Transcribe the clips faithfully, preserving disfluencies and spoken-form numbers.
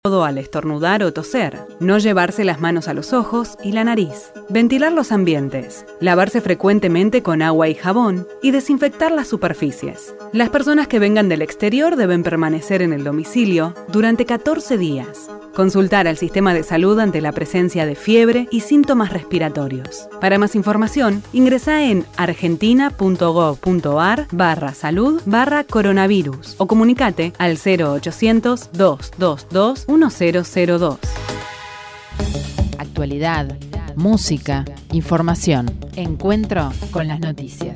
Al estornudar o toser, no llevarse las manos a los ojos y la nariz, ventilar los ambientes, lavarse frecuentemente con agua y jabón y desinfectar las superficies. Las personas que vengan del exterior deben permanecer en el domicilio durante catorce días. Consultar al sistema de salud ante la presencia de fiebre y síntomas respiratorios. Para más información, ingresá en argentina.gov.ar barra salud barra coronavirus o comunicate al cero ochocientos, dos dos dos, uno cero cero dos. Actualidad, música, información. Encuentro con las noticias.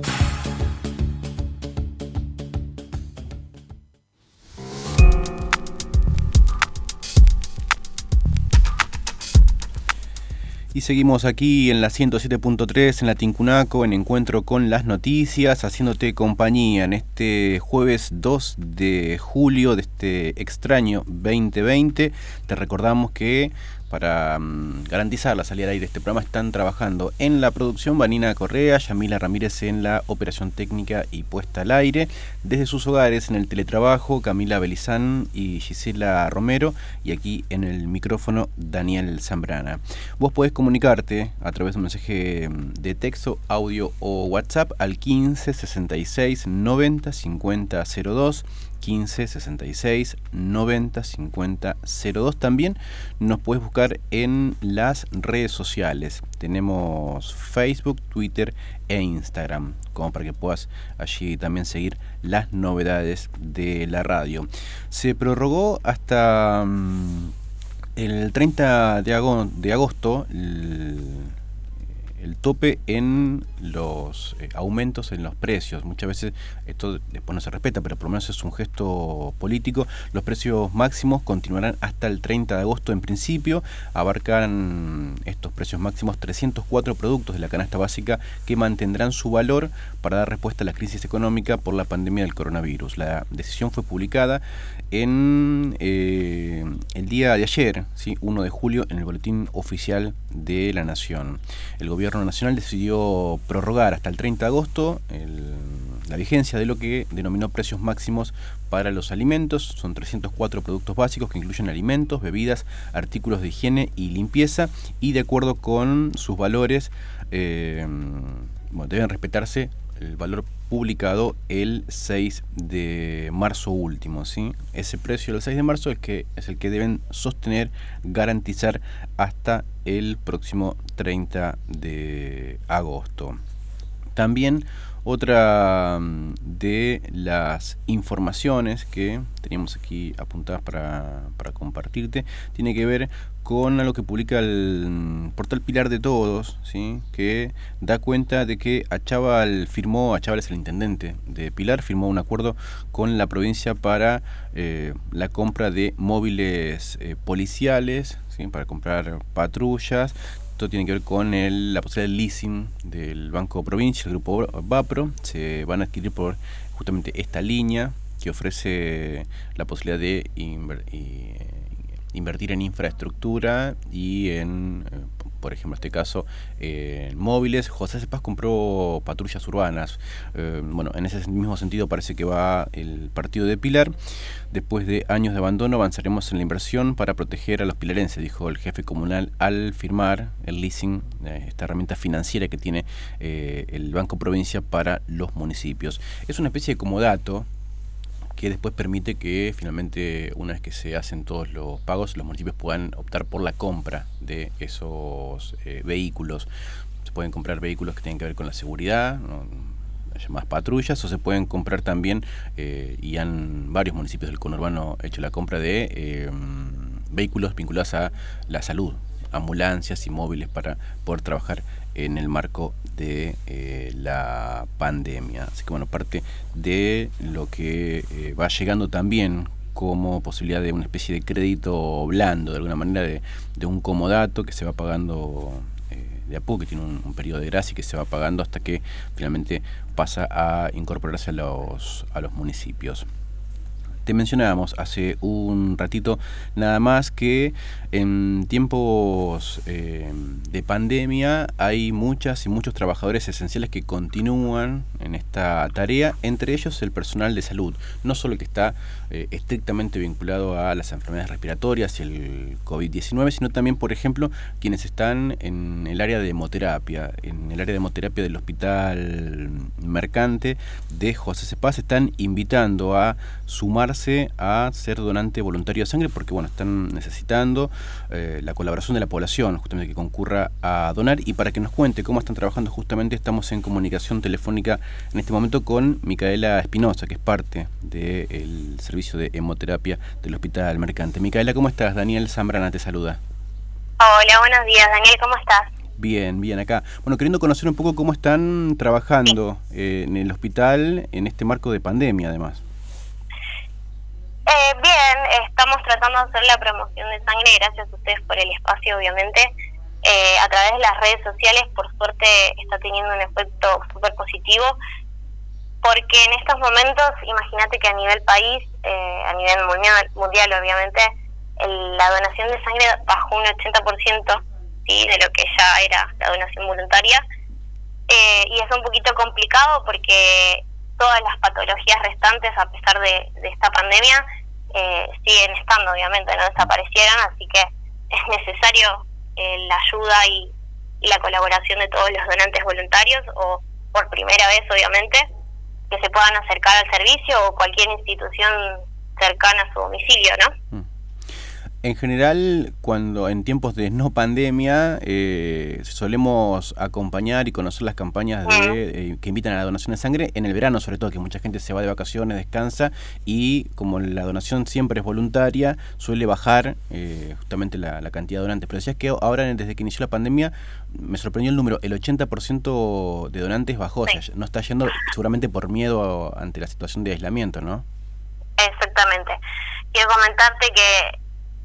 Y seguimos aquí en la ciento siete punto tres en la Tincunaco, en Encuentro con las Noticias, haciéndote compañía en este jueves dos de julio de este extraño veinte veinte. Te recordamos que para um, garantizar la salida al aire de este programa están trabajando en la producción Vanina Correa, Yamila Ramírez en la operación técnica y puesta al aire, desde sus hogares en el teletrabajo Camila Belizán y Gisela Romero, y aquí en el micrófono Daniel Zambrana. Vos podés comunicarte a través de un mensaje de texto, audio o WhatsApp al quince sesenta y seis noventa cincuenta cero dos, quince sesenta y seis noventa cincuenta cero dos. También nos puedes buscar en las redes sociales. Tenemos Facebook, Twitter e Instagram, como para que puedas allí también seguir las novedades de la radio. Se prorrogó hasta um, el treinta de agosto el, el tope en los eh, aumentos en los precios. Muchas veces esto después no se respeta, pero por lo menos es un gesto político. Los precios máximos continuarán hasta el treinta de agosto en principio. Abarcarán estos precios máximos trescientos cuatro productos de la canasta básica que mantendrán su valor para dar respuesta a la crisis económica por la pandemia del coronavirus. La decisión fue publicada en eh, el día de ayer, ¿sí? uno de julio, en el Boletín Oficial de la Nación. El Gobierno Nacional decidió prorrogar hasta el treinta de agosto el, la vigencia de lo que denominó precios máximos para los alimentos. Son trescientos cuatro productos básicos que incluyen alimentos, bebidas, artículos de higiene y limpieza, y de acuerdo con sus valores eh, bueno, deben respetarse el valor publicado el seis de marzo último, ¿sí? Ese precio del seis de marzo es, que, es el que deben sostener, garantizar hasta el próximo treinta de agosto. También otra de las informaciones que teníamos aquí apuntadas para, para compartirte tiene que ver con algo que publica el portal Pilar de Todos, ¿sí? Que da cuenta de que Achával firmó, Achával es el intendente de Pilar, firmó un acuerdo con la provincia para eh, la compra de móviles eh, policiales, ¿sí? Para comprar patrullas. Esto tiene que ver con el, la posibilidad del leasing del Banco Provincia, el grupo Vapro. Se van a adquirir por justamente esta línea que ofrece la posibilidad de inver, y, invertir en infraestructura y en, por ejemplo, en este caso, eh, en móviles. José Cepaz compró patrullas urbanas. Eh, bueno, en ese mismo sentido parece que va el partido de Pilar. Después de años de abandono avanzaremos en la inversión para proteger a los pilarenses, dijo el jefe comunal al firmar el leasing, eh, esta herramienta financiera que tiene eh, el Banco Provincia para los municipios. Es una especie de comodato que después permite que finalmente, una vez que se hacen todos los pagos, los municipios puedan optar por la compra de esos eh, vehículos. Se pueden comprar vehículos que tienen que ver con la seguridad, ¿no? Llamadas patrullas, o se pueden comprar también, eh, y han varios municipios del conurbano hecho la compra de eh, vehículos vinculados a la salud, ambulancias y móviles para poder trabajar en el marco de eh, la pandemia. Así que bueno, parte de lo que eh, va llegando también como posibilidad de una especie de crédito blando, de alguna manera de, de un comodato que se va pagando eh, de a poco, que tiene un, un periodo de gracia y que se va pagando hasta que finalmente pasa a incorporarse a los, a los municipios. Te mencionábamos hace un ratito nada más que en tiempos eh, de pandemia hay muchas y muchos trabajadores esenciales que continúan en esta tarea, entre ellos el personal de salud, no solo el que está eh, estrictamente vinculado a las enfermedades respiratorias y el COVID diecinueve, sino también, por ejemplo, quienes están en el área de hemoterapia, en el área de hemoterapia del Hospital Mercante de José Cepaz, están invitando a sumarse a ser donante voluntario de sangre porque bueno, están necesitando eh, la colaboración de la población justamente que concurra a donar. Y para que nos cuente cómo están trabajando, justamente estamos en comunicación telefónica en este momento con Micaela Espinosa, que es parte del servicio de hemoterapia del Hospital Mercante. Micaela, ¿cómo estás? Daniel Zambrana te saluda. Hola, buenos días, Daniel, ¿cómo estás? Bien, bien, acá. Bueno, queriendo conocer un poco cómo están trabajando eh, en el hospital en este marco de pandemia, además. Eh, bien, estamos tratando de hacer la promoción de sangre, gracias a ustedes por el espacio, obviamente. Eh, a través de las redes sociales, por suerte, está teniendo un efecto súper positivo, porque en estos momentos, imagínate que a nivel país, eh, a nivel mundial, mundial obviamente, el, la donación de sangre bajó un ochenta por ciento, ¿sí?, de lo que ya era la donación voluntaria, eh, y es un poquito complicado porque todas las patologías restantes, a pesar de, de esta pandemia, eh, siguen estando, obviamente, no desaparecieron, así que es necesario eh, la ayuda y, y la colaboración de todos los donantes voluntarios, o por primera vez, obviamente, que se puedan acercar al servicio o cualquier institución cercana a su domicilio, ¿no? Mm. En general, cuando en tiempos de no pandemia, eh, solemos acompañar y conocer las campañas de eh, que invitan a la donación de sangre en el verano, sobre todo, que mucha gente se va de vacaciones, descansa, y como la donación siempre es voluntaria, suele bajar eh, justamente la, la cantidad de donantes. Pero decías que ahora, desde que inició la pandemia, me sorprendió el número, el ochenta por ciento de donantes bajó, sí. O sea, no está yendo seguramente por miedo ante la situación de aislamiento, ¿no? Exactamente. Quiero comentarte que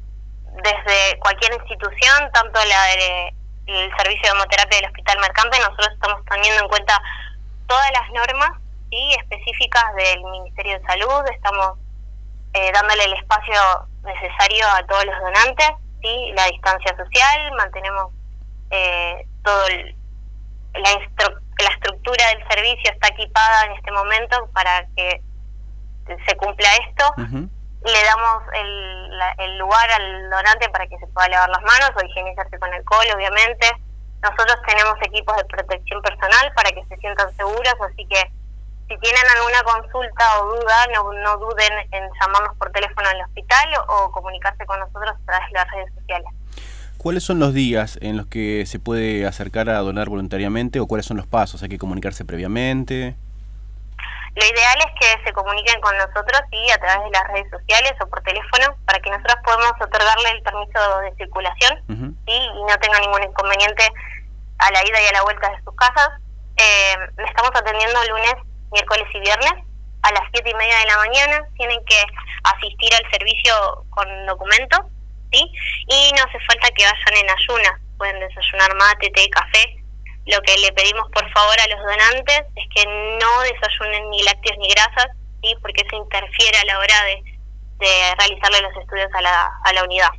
desde cualquier institución, tanto la del de, servicio de hemoterapia del Hospital Mercante, nosotros estamos teniendo en cuenta todas las normas, ¿sí?, específicas del Ministerio de Salud. Estamos eh, dándole el espacio necesario a todos los donantes, ¿sí?, la distancia social, mantenemos eh, todo el, la, instru- la estructura del servicio está equipada en este momento para que se cumpla esto. Uh-huh. Le damos el, la, el lugar al donante para que se pueda lavar las manos o higienizarse con alcohol, obviamente. Nosotros tenemos equipos de protección personal para que se sientan seguros, así que si tienen alguna consulta o duda, no, no duden en llamarnos por teléfono al hospital o, o comunicarse con nosotros a través de las redes sociales. ¿Cuáles son los días en los que se puede acercar a donar voluntariamente o cuáles son los pasos? ¿Hay que comunicarse previamente? Lo ideal es que se comuniquen con nosotros, sí, a través de las redes sociales o por teléfono, para que nosotros podamos otorgarle el permiso de circulación, uh-huh. sí, y no tenga ningún inconveniente a la ida y a la vuelta de sus casas. Eh, estamos atendiendo lunes, miércoles y viernes a las siete y media de la mañana. Tienen que asistir al servicio con documentos, sí, y no hace falta que vayan en ayunas. Pueden desayunar mate, té, café. Lo que le pedimos por favor a los donantes es que no desayunen ni lácteos ni grasas, ¿sí?, porque eso interfiere a la hora de, de realizarle los estudios a la, a la unidad.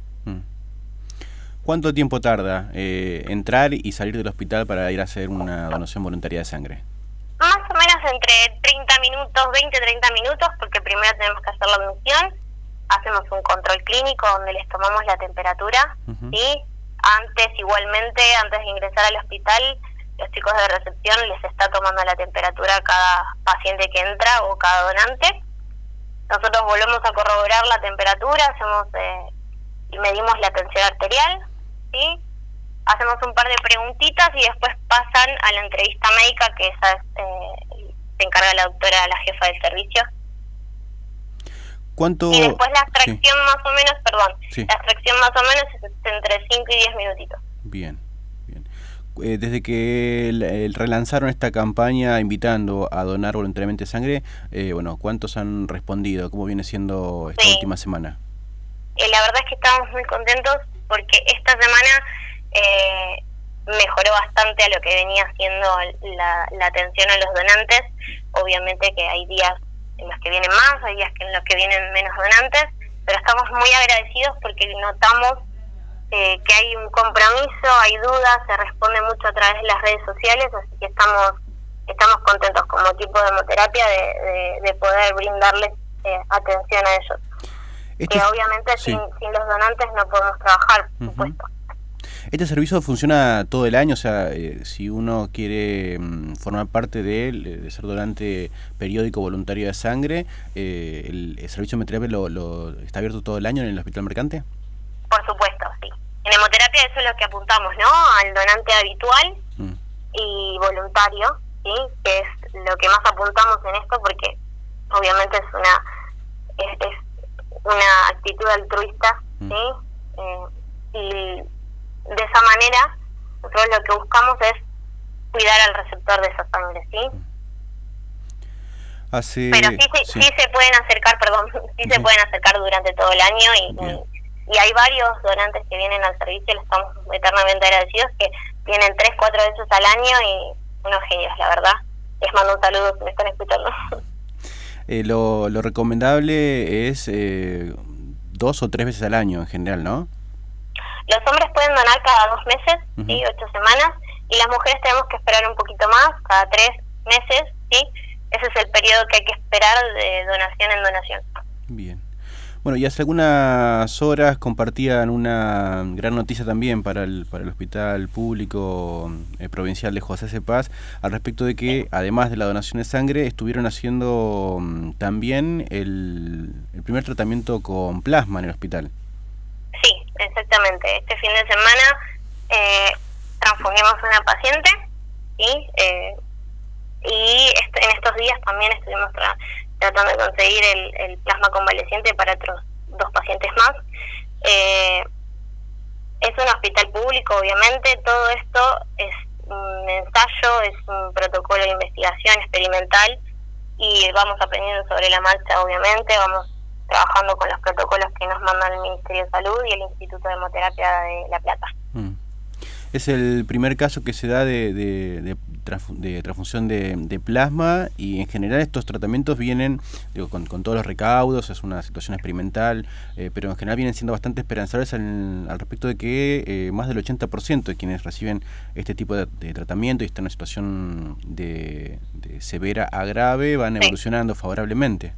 ¿Cuánto tiempo tarda eh, entrar y salir del hospital para ir a hacer una donación voluntaria de sangre? Más o menos entre treinta minutos, veinte a treinta minutos, porque primero tenemos que hacer la admisión, hacemos un control clínico donde les tomamos la temperatura, uh-huh. ¿sí? Antes, igualmente, antes de ingresar al hospital, los chicos de recepción les está tomando la temperatura a cada paciente que entra o cada donante. Nosotros volvemos a corroborar la temperatura, hacemos eh, y medimos la tensión arterial, ¿sí? Hacemos un par de preguntitas y después pasan a la entrevista médica, que esa es, eh, se encarga la doctora, la jefa del servicio. ¿Cuánto? Y después la extracción sí. más o menos, perdón, sí. la extracción más o menos es entre cinco y diez minutitos. Bien. Eh, desde que el, el relanzaron esta campaña invitando a donar voluntariamente sangre, eh, bueno, ¿cuántos han respondido? ¿Cómo viene siendo esta sí. última semana? Eh, la verdad es que estamos muy contentos porque esta semana eh, mejoró bastante a lo que venía siendo la, la atención a los donantes. Obviamente que hay días en los que vienen más, hay días que en los que vienen menos donantes, pero estamos muy agradecidos porque notamos eh, que hay un compromiso, hay dudas, se responde mucho a través de las redes sociales, así que estamos estamos contentos como equipo de hemoterapia de, de, de poder brindarles eh, atención a ellos. Este, que obviamente sí. sin, sin los donantes no podemos trabajar, por uh-huh. supuesto. ¿Este servicio funciona todo el año? O sea, eh, si uno quiere mm, formar parte de él, de ser donante periódico voluntario de sangre, eh, el, el servicio de hemoterapia lo, lo, ¿está abierto todo el año en el Hospital Mercante? Por supuesto, sí. En hemoterapia eso es lo que apuntamos, ¿no? Al donante habitual mm. y voluntario, ¿sí? Que es lo que más apuntamos en esto porque obviamente es una es, es una actitud altruista, mm. ¿sí? Eh, y de esa manera, nosotros lo que buscamos es cuidar al receptor de esa sangre, ¿sí? Así, Pero sí, sí, sí. sí se pueden acercar, perdón, sí uh-huh. se pueden acercar durante todo el año y, y, y hay varios donantes que vienen al servicio, les estamos eternamente agradecidos, que vienen tres, cuatro veces al año y unos genios, la verdad. Les mando un saludo si me están escuchando. Eh, lo, lo recomendable es eh, dos o tres veces al año en general, ¿no? Los hombres pueden donar cada dos meses, uh-huh. ¿sí? Ocho semanas, y las mujeres tenemos que esperar un poquito más, cada tres meses, ¿sí? Ese es el periodo que hay que esperar de donación en donación. Bien. Bueno, y hace algunas horas compartían una gran noticia también para el, para el Hospital Público eh, Provincial de José C. Paz, al respecto de que, además de la donación de sangre, estuvieron haciendo um, también el, el primer tratamiento con plasma en el hospital. Sí, exactamente. Este fin de semana eh, transfundimos a una paciente, ¿sí? Eh, y este, en estos días también estuvimos tra- tratando de conseguir el, el plasma convaleciente para otros dos pacientes más. Eh, es un hospital público, obviamente. Todo esto es un ensayo, es un protocolo de investigación experimental y vamos aprendiendo sobre la marcha, obviamente. Vamos trabajando con los protocolos que nos mandan el Ministerio de Salud y el Instituto de Hemoterapia de La Plata. Mm. Es el primer caso que se da de, de, de, de transfusión de, de plasma y en general estos tratamientos vienen digo, con, con todos los recaudos, es una situación experimental, eh, pero en general vienen siendo bastante esperanzadores al, al respecto de que eh, más del ochenta por ciento de quienes reciben este tipo de, de tratamiento y están en una situación de, de severa a grave van sí. evolucionando favorablemente.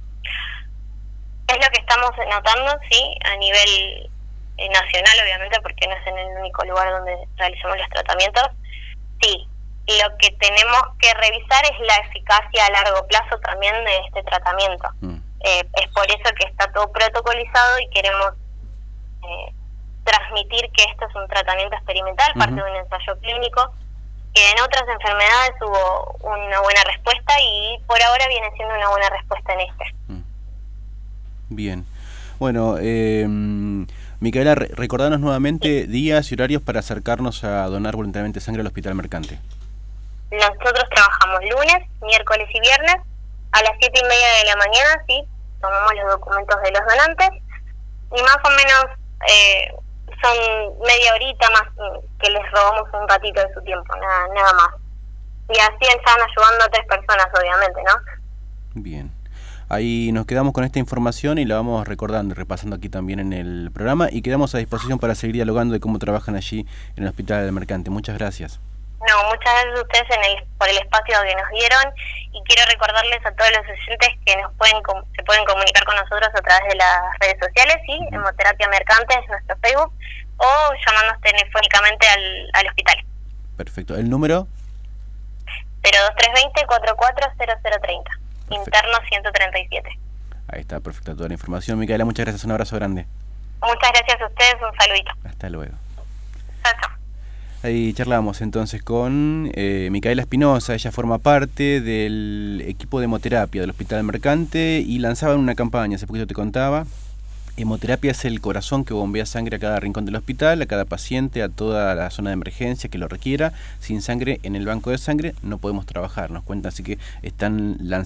Es lo que estamos notando, sí, a nivel eh, nacional, obviamente, porque no es en el único lugar donde realizamos los tratamientos. Sí, lo que tenemos que revisar es la eficacia a largo plazo también de este tratamiento. Mm. Eh, es por eso que está todo protocolizado y queremos eh, transmitir que esto es un tratamiento experimental, uh-huh. parte de un ensayo clínico, que en otras enfermedades hubo una buena respuesta y por ahora viene siendo una buena respuesta en este. Mm. Bien. Bueno, eh, Micaela, recordanos nuevamente días y horarios para acercarnos a donar voluntariamente sangre al Hospital Mercante. Nosotros trabajamos lunes, miércoles y viernes a las siete y media de la mañana, sí, tomamos los documentos de los donantes y más o menos eh, son media horita más que les robamos un ratito de su tiempo, nada, nada más. Y así están ayudando a tres personas, obviamente, ¿no? Bien. Ahí nos quedamos con esta información y la vamos recordando y repasando aquí también en el programa y quedamos a disposición para seguir dialogando de cómo trabajan allí en el Hospital del Mercante. Muchas gracias. No, muchas gracias a ustedes en el, por el espacio que nos dieron y quiero recordarles a todos los oyentes que nos pueden se pueden comunicar con nosotros a través de las redes sociales, ¿sí? Uh-huh. Hemoterapia Mercante es nuestro Facebook o llamándonos telefónicamente al, al hospital. Perfecto. ¿El número? cero dos tres dos cero, cuatro cuatro cero cero tres cero. Interno ciento treinta y siete. Ahí está, perfecta toda la información. Micaela, muchas gracias, un abrazo grande. Muchas gracias a ustedes, un saludito. Hasta luego. Chao, chao. Ahí charlamos entonces con eh, Micaela Espinosa. Ella forma parte del equipo de hemoterapia del Hospital Mercante y lanzaban una campaña, hace poquito te contaba. Hemoterapia es el corazón que bombea sangre a cada rincón del hospital, a cada paciente, a toda la zona de emergencia que lo requiera. Sin sangre en el banco de sangre no podemos trabajar, nos cuentan, así que están lanzando